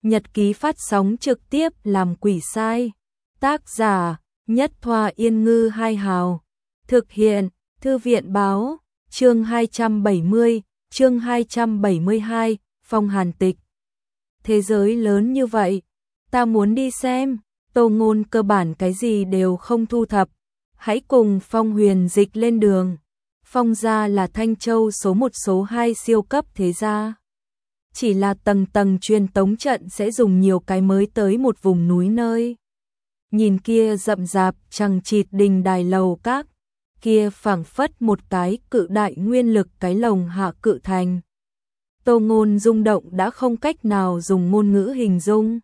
Nhật ký phát sóng trực tiếp làm quỷ sai. Tác giả Nhất Thoa Yên Ngư Hai Hào. Thực hiện Thư viện Báo. Chương 270, chương 272, Phong Hàn Tịch. Thế giới lớn như vậy, ta muốn đi xem. Tô Ngôn cơ bản cái gì đều không thu thập. Hãy cùng Phong Huyền Dịch lên đường. Phong gia là Thanh Châu số 1 số 2 siêu cấp thế gia. Chỉ là tầng tầng truyền tống trận sẽ dùng nhiều cái mới tới một vùng núi nơi. Nhìn kia rậm rạp chằng chịt đình đài lầu các, kia phảng phất một cái cự đại nguyên lực cái lồng hạ cự thành. Tô Ngôn rung động đã không cách nào dùng ngôn ngữ hình dung.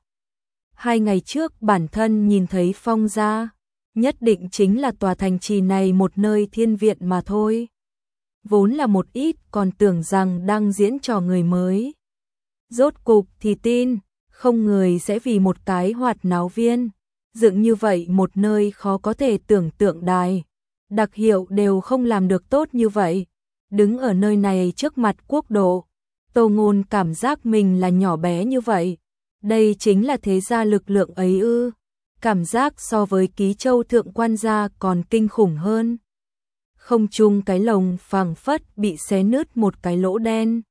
2 ngày trước bản thân nhìn thấy Phong gia, nhất định chính là tòa thành trì này một nơi thiên viện mà thôi. Vốn là một ít còn tưởng rằng đang diễn trò người mới. Rốt cục thì tin, không người sẽ vì một cái hoạt náo viên, dựng như vậy một nơi khó có thể tưởng tượng đài. Đặc hiệu đều không làm được tốt như vậy. Đứng ở nơi này trước mặt quốc độ, Tô Ngôn cảm giác mình là nhỏ bé như vậy. Đây chính là thế gia lực lượng ấy ư? Cảm giác so với Ký Châu thượng quan gia còn kinh khủng hơn. Không trung cái lồng phảng phất bị xé nứt một cái lỗ đen.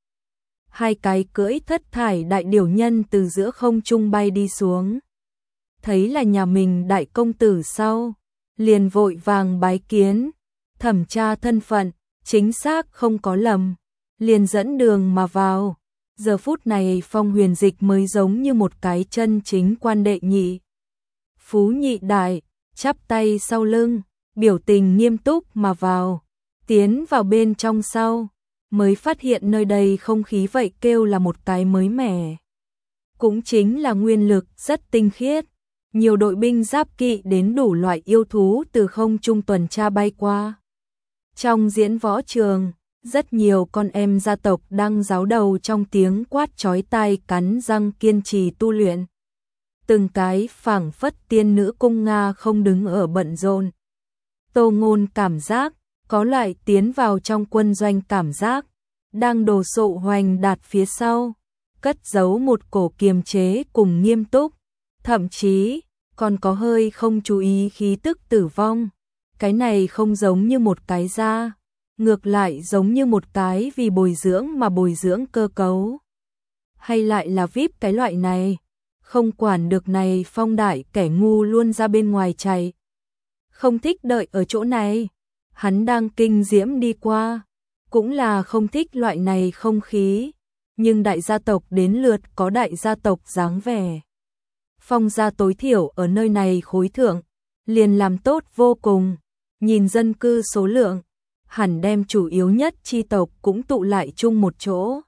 2 cái cưỡi thất thải đại điểu nhân từ giữa không trung bay đi xuống. Thấy là nhà mình đại công tử sau, liền vội vàng bái kiến, thẩm tra thân phận, chính xác không có lầm, liền dẫn đường mà vào. Giờ phút này Phong Huyền Dịch mới giống như một cái chân chính quan đệ nhị. Phú nhị đại, chắp tay sau lưng, biểu tình nghiêm túc mà vào, tiến vào bên trong sau, mới phát hiện nơi đây không khí vậy kêu là một cái mới mẻ. Cũng chính là nguyên lực rất tinh khiết, nhiều đội binh giáp kỵ đến đủ loại yêu thú từ không trung tuần tra bay qua. Trong diễn võ trường, rất nhiều con em gia tộc đang giáo đầu trong tiếng quát chói tai cắn răng kiên trì tu luyện. Từng cái phảng phất tiên nữ cung Nga không đứng ở bận rộn. Tô Ngôn cảm giác, có loại tiến vào trong quân doanh cảm giác, đang đồ sộ hoành đạt phía sau, cất giấu một cổ kiềm chế cùng nghiêm túc, thậm chí còn có hơi không chú ý khí tức tử vong. Cái này không giống như một cái da, ngược lại giống như một cái vì bồi dưỡng mà bồi dưỡng cơ cấu. Hay lại là VIP cái loại này, không quản được này Phong đại kẻ ngu luôn ra bên ngoài chạy. Không thích đợi ở chỗ này, hắn đang kinh diễm đi qua, cũng là không thích loại này không khí, nhưng đại gia tộc đến lượt có đại gia tộc dáng vẻ. Phong gia tối thiểu ở nơi này khối thượng, liền làm tốt vô cùng, nhìn dân cư số lượng, hẳn đem chủ yếu nhất chi tộc cũng tụ lại chung một chỗ.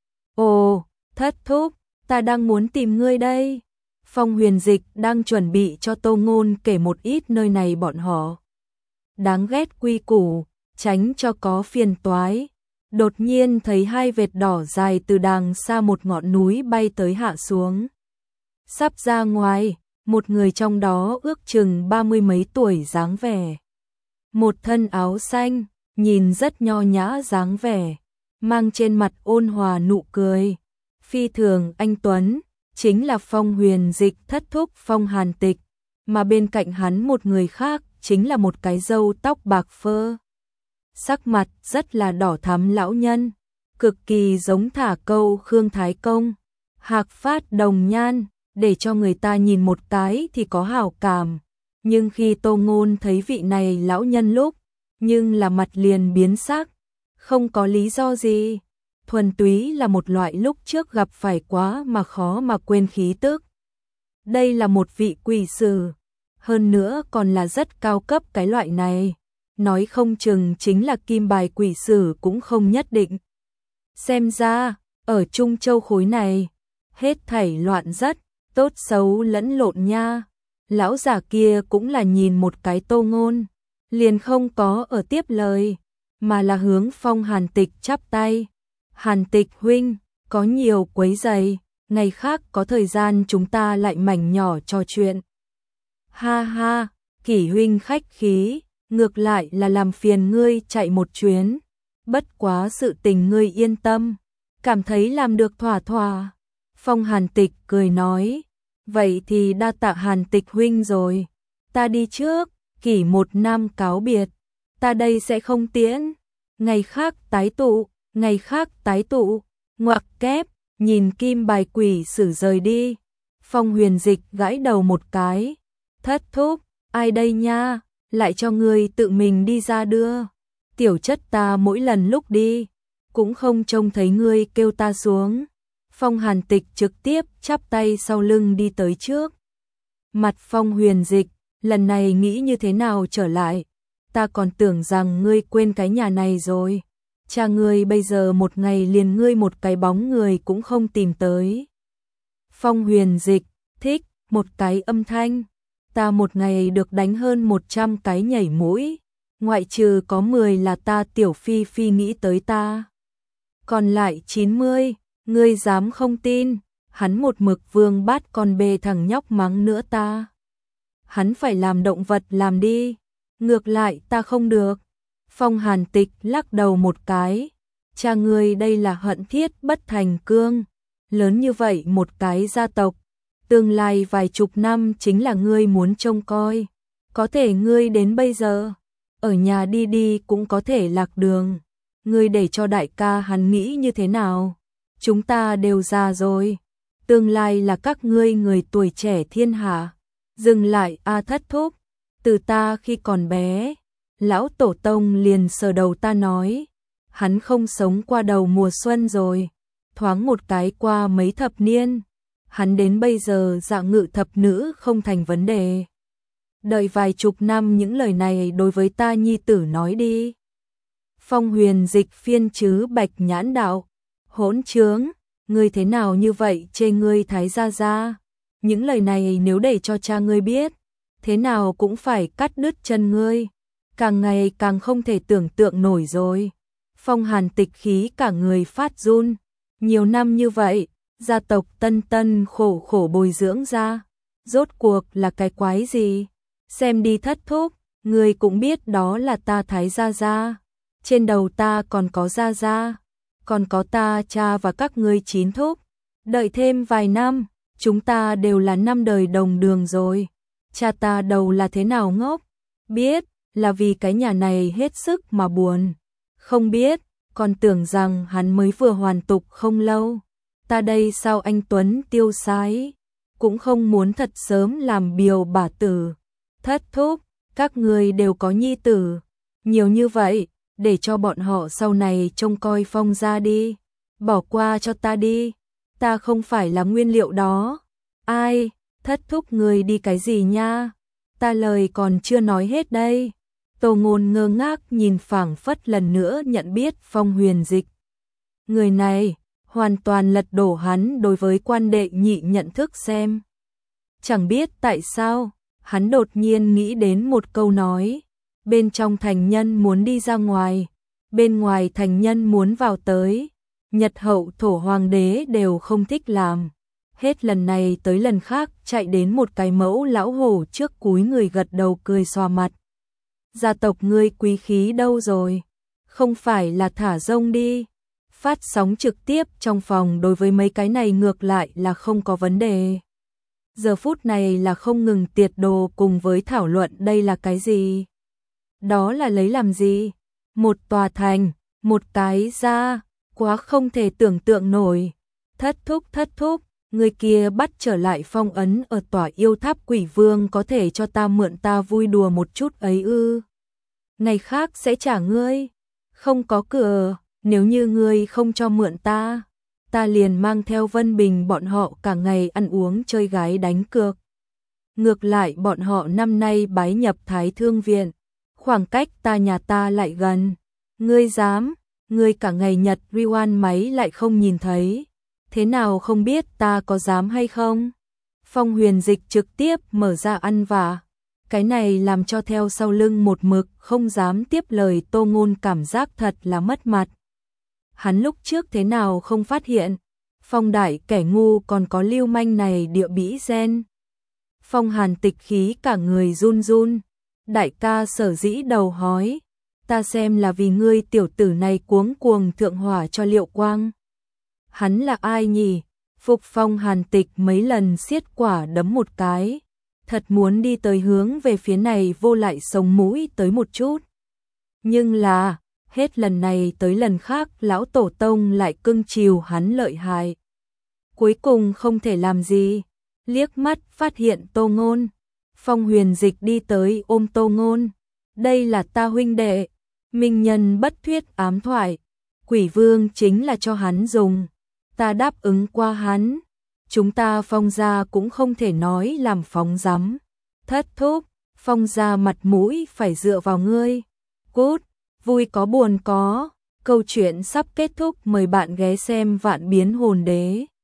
Ồ, thất thúc, ta đang muốn tìm ngươi đây. Phong Huyền Dịch đang chuẩn bị cho Tô Ngôn kể một ít nơi này bọn họ đáng ghét quy củ, tránh cho có phiền toái. Đột nhiên thấy 2 vệt đỏ dài từ đàng xa một ngọn núi bay tới hạ xuống. Sắp ra ngoài, một người trong đó ước chừng 30 mấy tuổi dáng vẻ. Một thân áo xanh, nhìn rất nho nhã dáng vẻ, mang trên mặt ôn hòa nụ cười. Phi thường anh tuấn, chính là Phong Huyền Dịch thất thúc Phong Hàn Tịch, mà bên cạnh hắn một người khác chính là một cái râu tóc bạc phơ. Sắc mặt rất là đỏ thắm lão nhân, cực kỳ giống thả câu Khương Thái Công, hạc phát đồng nhan, để cho người ta nhìn một cái thì có hảo cảm. Nhưng khi Tô Ngôn thấy vị này lão nhân lúc, nhưng là mặt liền biến sắc, không có lý do gì. Thuần túy là một loại lúc trước gặp phải quá mà khó mà quên khí tức. Đây là một vị quỷ sử, hơn nữa còn là rất cao cấp cái loại này. Nói không chừng chính là kim bài quỷ sử cũng không nhất định. Xem ra, ở Trung Châu khối này, hết thảy loạn rất, tốt xấu lẫn lộn nha. Lão già kia cũng là nhìn một cái Tô Ngôn, liền không có ở tiếp lời, mà là hướng Phong Hàn Tịch chắp tay. Hàn Tịch huynh, có nhiều quấy rầy, ngày khác có thời gian chúng ta lại mảnh nhỏ trò chuyện. Ha ha, Kỷ huynh khách khí, ngược lại là làm phiền ngươi chạy một chuyến. Bất quá sự tình ngươi yên tâm, cảm thấy làm được thỏa thỏa. Phong Hàn Tịch cười nói, vậy thì đa tạ Hàn Tịch huynh rồi, ta đi trước, Kỷ Một Nam cáo biệt, ta đây sẽ không tiễn, ngày khác tái tụ, ngày khác tái tụ, ngoặc kép, nhìn kim bài quỷ sử rời đi. Phong Huyền Dịch gãi đầu một cái, thất thúc, ai đây nha, lại cho ngươi tự mình đi ra đưa, tiểu chất ta mỗi lần lúc đi, cũng không trông thấy ngươi kêu ta xuống. Phong Hàn Tịch trực tiếp chắp tay sau lưng đi tới trước. Mặt Phong Huyền Dịch, lần này nghĩ như thế nào trở lại, ta còn tưởng rằng ngươi quên cái nhà này rồi. Cha ngươi bây giờ một ngày liền ngươi một cái bóng người cũng không tìm tới. Phong Huyền Dịch, thích, một cái âm thanh. Ta một ngày được đánh hơn 100 cái nhảy mũi. Ngoại trừ có 10 là ta tiểu phi phi nghĩ tới ta. Còn lại 90, ngươi dám không tin, hắn một mực vương bát con bê thằng nhóc mắng nữa ta. Hắn phải làm động vật làm đi, ngược lại ta không được. Phong Hàn Tịch lắc đầu một cái, cha ngươi đây là hận thiết bất thành cương, lớn như vậy một cái gia tộc, tương lai vài chục năm chính là ngươi muốn trông coi, có thể ngươi đến bây giờ, ở nhà đi đi cũng có thể lạc đường, ngươi để cho đại ca hắn nghĩ như thế nào, chúng ta đều già rồi, tương lai là các ngươi người tuổi trẻ thiên hạ, dừng lại a thất thúc, từ ta khi còn bé. Lão tổ tông liền sờ đầu ta nói, hắn không sống qua đầu mùa xuân rồi, thoáng một cái qua mấy thập niên, hắn đến bây giờ dạng ngự thập nữ không thành vấn đề. Đợi vài chục năm những lời này đối với ta nhi tử nói đi. Phong Huyền Dịch phiên chứ bạch nhãn đạo, hỗn trướng, ngươi thế nào như vậy chê ngươi thái gia gia, những lời này nếu để cho cha ngươi biết, thế nào cũng phải cắt đứt chân ngươi. Càng ngày càng không thể tưởng tượng nổi rồi. Phong Hàn Tịch khí cả người phát run. Nhiều năm như vậy, gia tộc Tân Tân khổ khổ bồi dưỡng ra. Rốt cuộc là cái quái gì? Xem đi thất thúc, người cũng biết đó là ta thái gia gia. Trên đầu ta còn có gia gia, còn có ta cha và các ngươi chín thúc. Đợi thêm vài năm, chúng ta đều là năm đời đồng đường rồi. Cha ta đầu là thế nào ngốc? Biết. Là vì cái nhà này hết sức mà buồn. Không biết, còn tưởng rằng hắn mới vừa hoàn tục không lâu. Ta đây sao anh Tuấn tiêu sái, cũng không muốn thật sớm làm biều bả tử. Thất thúc, các người đều có nhi tử, nhiều như vậy, để cho bọn họ sau này trông coi Phong gia đi. Bỏ qua cho ta đi, ta không phải là nguyên liệu đó. Ai, thất thúc người đi cái gì nha? Ta lời còn chưa nói hết đây. Tô Ngôn ngơ ngác nhìn phảng phất lần nữa nhận biết Phong Huyền Dịch. Người này hoàn toàn lật đổ hắn đối với quan đệ nhị nhận thức xem. Chẳng biết tại sao, hắn đột nhiên nghĩ đến một câu nói. Bên trong thành nhân muốn đi ra ngoài, bên ngoài thành nhân muốn vào tới. Nhật hậu thổ hoàng đế đều không thích làm. Hết lần này tới lần khác chạy đến một cái mẫu lão hổ trước cúi người gật đầu cười xòa mặt. Gia tộc ngươi quý khí đâu rồi? Không phải là thả rông đi. Phát sóng trực tiếp trong phòng đối với mấy cái này ngược lại là không có vấn đề. Giờ phút này là không ngừng tiệt đồ cùng với thảo luận đây là cái gì? Đó là lấy làm gì? Một tòa thành, một cái gia, quá không thể tưởng tượng nổi. Thất thúc, người kia bắt trở lại phong ấn ở tòa yêu tháp quỷ vương có thể cho ta mượn ta vui đùa một chút ấy ư. Ngày khác sẽ trả ngươi. Không có cửa, nếu như ngươi không cho mượn ta, ta liền mang theo Vân Bình bọn họ cả ngày ăn uống chơi gái đánh cược. Ngược lại bọn họ năm nay bái nhập Thái Thương Viện, khoảng cách ta nhà ta lại gần. Ngươi dám, ngươi cả ngày nhật rewind máy lại không nhìn thấy. Thế nào không biết ta có dám hay không? Phong Huyền Dịch trực tiếp mở ra ăn vạ. Cái này làm cho theo sau lưng một mực không dám tiếp lời Tô Ngôn cảm giác thật là mất mặt. Hắn lúc trước thế nào không phát hiện, Phong đại kẻ ngu còn có lưu manh này địa bĩ gen. Phong Hàn Tịch khí cả người run run. Đại ca sở dĩ đầu hói, ta xem là vì ngươi tiểu tử này cuống cuồng thượng hỏa cho Liệu Quang. Hắn là ai nhỉ? Phục Phong Hàn Tịch mấy lần siết quả đấm một cái, thật muốn đi tới hướng về phía này vô lại sống mũi tới một chút. Nhưng là, hết lần này tới lần khác lão tổ tông lại cưng chiều hắn lợi hại. Cuối cùng không thể làm gì, liếc mắt phát hiện Tô Ngôn. Phong Huyền Dịch đi tới ôm Tô Ngôn. Đây là ta huynh đệ, minh nhân bất thuyết ám thoại. Quỷ vương chính là cho hắn dùng. Ta đáp ứng qua hắn. Chúng ta Phong gia cũng không thể nói làm phóng dắm. Thất thúc, Phong gia mặt mũi phải dựa vào ngươi. Cút, vui có buồn có. Câu chuyện sắp kết thúc, mời bạn ghé xem Vạn Biến Hồn Đế.